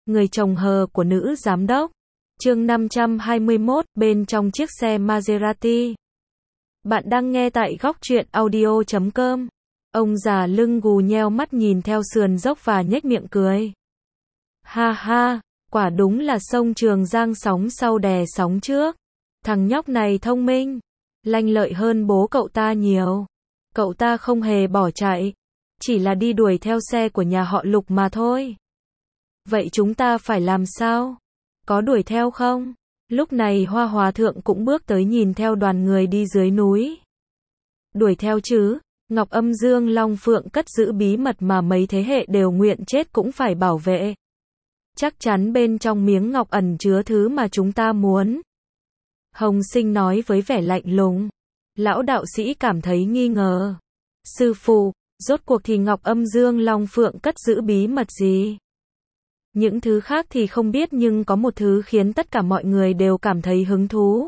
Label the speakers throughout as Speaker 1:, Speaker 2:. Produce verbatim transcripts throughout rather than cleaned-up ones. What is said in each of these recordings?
Speaker 1: Người chồng hờ của nữ giám đốc. Chương năm trăm hai mươi mốt, bên trong chiếc xe Maserati. Bạn đang nghe tại góc truyện audio chấm com. Ông già lưng gù nheo mắt nhìn theo sườn dốc và nhếch miệng cười. Ha ha, quả đúng là sông Trường Giang sóng sau đè sóng trước. Thằng nhóc này thông minh, lanh lợi hơn bố cậu ta nhiều. Cậu ta không hề bỏ chạy, chỉ là đi đuổi theo xe của nhà họ Lục mà thôi. Vậy chúng ta phải làm sao? Có đuổi theo không? Lúc này Hoa Hòa Thượng cũng bước tới nhìn theo đoàn người đi dưới núi. Đuổi theo chứ, Ngọc Âm Dương Long Phượng cất giữ bí mật mà mấy thế hệ đều nguyện chết cũng phải bảo vệ. Chắc chắn bên trong miếng ngọc ẩn chứa thứ mà chúng ta muốn. Hồng Sinh nói với vẻ lạnh lùng. Lão đạo sĩ cảm thấy nghi ngờ. Sư phụ, rốt cuộc thì Ngọc Âm Dương Long Phượng cất giữ bí mật gì? Những thứ khác thì không biết, nhưng có một thứ khiến tất cả mọi người đều cảm thấy hứng thú.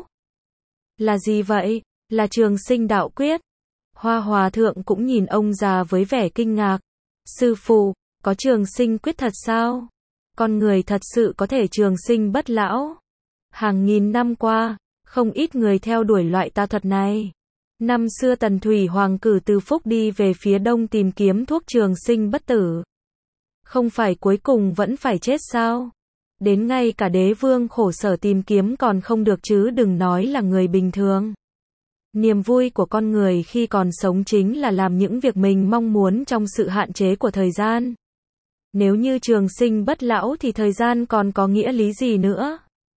Speaker 1: Là gì vậy? Là Trường Sinh Đạo Quyết. Hoa Hòa Thượng cũng nhìn ông già với vẻ kinh ngạc. Sư phụ, có Trường Sinh Quyết thật sao? Con người thật sự có thể trường sinh bất lão? Hàng nghìn năm qua, không ít người theo đuổi loại tà thuật này. Năm xưa Tần Thủy Hoàng cử Từ Phúc đi về phía đông tìm kiếm thuốc trường sinh bất tử. Không phải cuối cùng vẫn phải chết sao? Đến ngay cả đế vương khổ sở tìm kiếm còn không được chứ đừng nói là người bình thường. Niềm vui của con người khi còn sống chính là làm những việc mình mong muốn trong sự hạn chế của thời gian. Nếu như trường sinh bất lão thì thời gian còn có nghĩa lý gì nữa?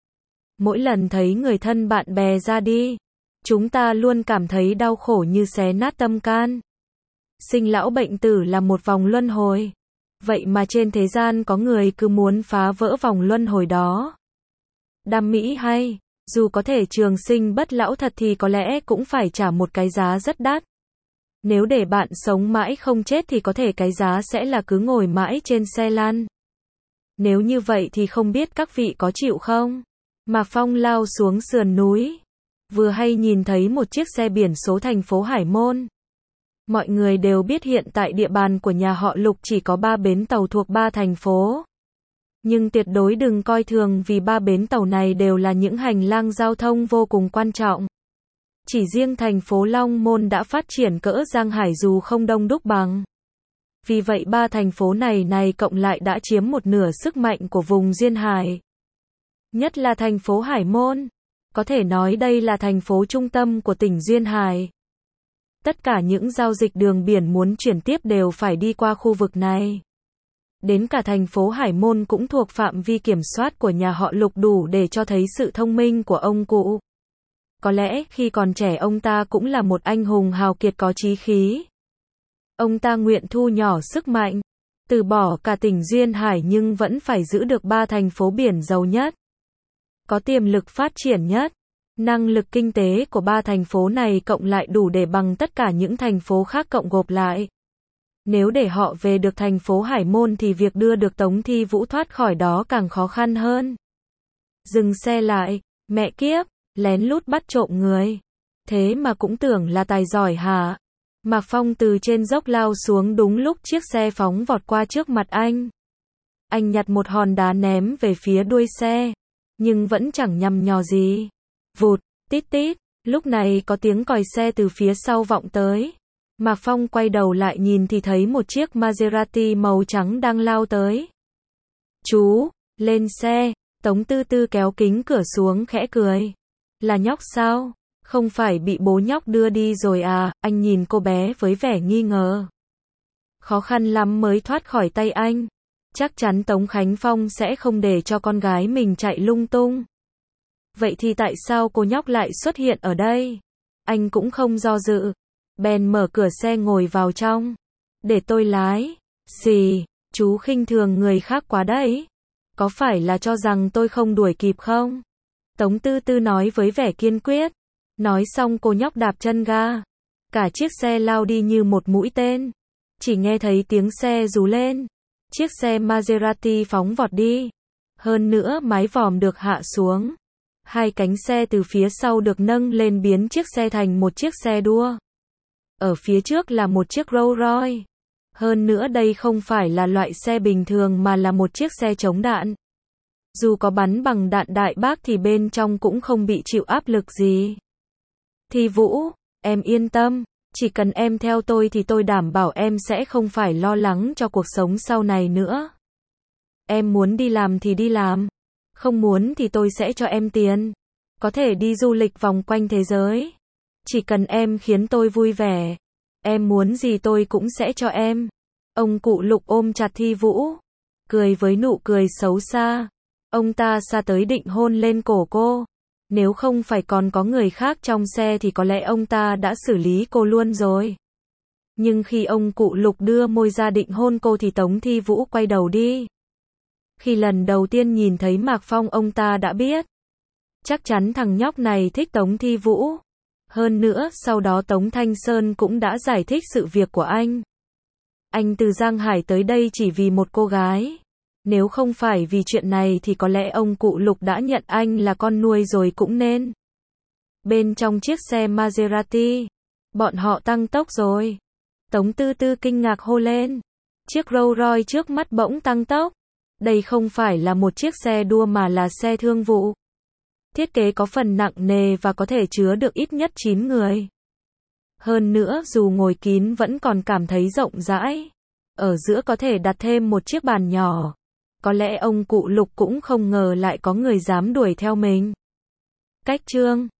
Speaker 1: Mỗi lần thấy người thân bạn bè ra đi, chúng ta luôn cảm thấy đau khổ như xé nát tâm can. Sinh lão bệnh tử là một vòng luân hồi. Vậy mà trên thế gian có người cứ muốn phá vỡ vòng luân hồi đó. Đam mỹ hay, dù có thể trường sinh bất lão thật thì có lẽ cũng phải trả một cái giá rất đắt. Nếu để bạn sống mãi không chết thì có thể cái giá sẽ là cứ ngồi mãi trên xe lăn. Nếu như vậy thì không biết các vị có chịu không? Mà Phong lao xuống sườn núi. Vừa hay nhìn thấy một chiếc xe biển số thành phố Hải Môn. Mọi người đều biết hiện tại địa bàn của nhà họ Lục chỉ có ba bến tàu thuộc ba thành phố. Nhưng tuyệt đối đừng coi thường vì ba bến tàu này đều là những hành lang giao thông vô cùng quan trọng. Chỉ riêng thành phố Long Môn đã phát triển cỡ Giang Hải dù không đông đúc bằng. Vì vậy ba thành phố này này cộng lại đã chiếm một nửa sức mạnh của vùng Duyên Hải. Nhất là thành phố Hải Môn. Có thể nói đây là thành phố trung tâm của tỉnh Duyên Hải. Tất cả những giao dịch đường biển muốn chuyển tiếp đều phải đi qua khu vực này. Đến cả thành phố Hải Môn cũng thuộc phạm vi kiểm soát của nhà họ Lục, đủ để cho thấy sự thông minh của ông cụ. Có lẽ khi còn trẻ ông ta cũng là một anh hùng hào kiệt có chí khí. Ông ta nguyện thu nhỏ sức mạnh, từ bỏ cả tỉnh Duyên Hải nhưng vẫn phải giữ được ba thành phố biển giàu nhất, có tiềm lực phát triển nhất. Năng lực kinh tế của ba thành phố này cộng lại đủ để bằng tất cả những thành phố khác cộng gộp lại. Nếu để họ về được thành phố Hải Môn thì việc đưa được Tống Thi Vũ thoát khỏi đó càng khó khăn hơn. Dừng xe lại, mẹ kiếp, lén lút bắt trộm người. Thế mà cũng tưởng là tài giỏi hả? Mạc Phong từ trên dốc lao xuống đúng lúc chiếc xe phóng vọt qua trước mặt anh. Anh nhặt một hòn đá ném về phía đuôi xe, nhưng vẫn chẳng nhằm nhò gì. Vụt, tít tít, lúc này có tiếng còi xe từ phía sau vọng tới. Mạc Phong quay đầu lại nhìn thì thấy một chiếc Maserati màu trắng đang lao tới. Chú, lên xe, Tống Tư Tư kéo kính cửa xuống khẽ cười. Là nhóc sao? Không phải bị bố nhóc đưa đi rồi à? Anh nhìn cô bé với vẻ nghi ngờ. Khó khăn lắm mới thoát khỏi tay anh. Chắc chắn Tống Khánh Phong sẽ không để cho con gái mình chạy lung tung. Vậy thì tại sao cô nhóc lại xuất hiện ở đây? Anh cũng không do dự, bèn mở cửa xe ngồi vào trong. Để tôi lái. Xì, chú khinh thường người khác quá đấy. Có phải là cho rằng tôi không đuổi kịp không? Tống Tư Tư nói với vẻ kiên quyết. Nói xong cô nhóc đạp chân ga. Cả chiếc xe lao đi như một mũi tên. Chỉ nghe thấy tiếng xe rú lên. Chiếc xe Maserati phóng vọt đi. Hơn nữa mái vòm được hạ xuống. Hai cánh xe từ phía sau được nâng lên biến chiếc xe thành một chiếc xe đua. Ở phía trước là một chiếc Rolls Royce. Hơn nữa đây không phải là loại xe bình thường mà là một chiếc xe chống đạn. Dù có bắn bằng đạn đại bác thì bên trong cũng không bị chịu áp lực gì. Thi Vũ, em yên tâm, chỉ cần em theo tôi thì tôi đảm bảo em sẽ không phải lo lắng cho cuộc sống sau này nữa. Em muốn đi làm thì đi làm, không muốn thì tôi sẽ cho em tiền. Có thể đi du lịch vòng quanh thế giới. Chỉ cần em khiến tôi vui vẻ, em muốn gì tôi cũng sẽ cho em. Ông cụ Lục ôm chặt Thi Vũ, cười với nụ cười xấu xa. Ông ta xa tới định hôn lên cổ cô. Nếu không phải còn có người khác trong xe thì có lẽ ông ta đã xử lý cô luôn rồi. Nhưng khi ông cụ Lục đưa môi ra định hôn cô thì Tống Thi Vũ quay đầu đi. Khi lần đầu tiên nhìn thấy Mạc Phong ông ta đã biết. Chắc chắn thằng nhóc này thích Tống Thi Vũ. Hơn nữa, sau đó Tống Thanh Sơn cũng đã giải thích sự việc của anh. Anh từ Giang Hải tới đây chỉ vì một cô gái. Nếu không phải vì chuyện này thì có lẽ ông cụ Lục đã nhận anh là con nuôi rồi cũng nên. Bên trong chiếc xe Maserati, bọn họ tăng tốc rồi. Tống Tư Tư kinh ngạc hô lên. Chiếc Rolls Royce trước mắt bỗng tăng tốc. Đây không phải là một chiếc xe đua mà là xe thương vụ. Thiết kế có phần nặng nề và có thể chứa được ít nhất chín người. Hơn nữa, dù ngồi kín vẫn còn cảm thấy rộng rãi. Ở giữa có thể đặt thêm một chiếc bàn nhỏ. Có lẽ ông cụ Lục cũng không ngờ lại có người dám đuổi theo mình. Cách chương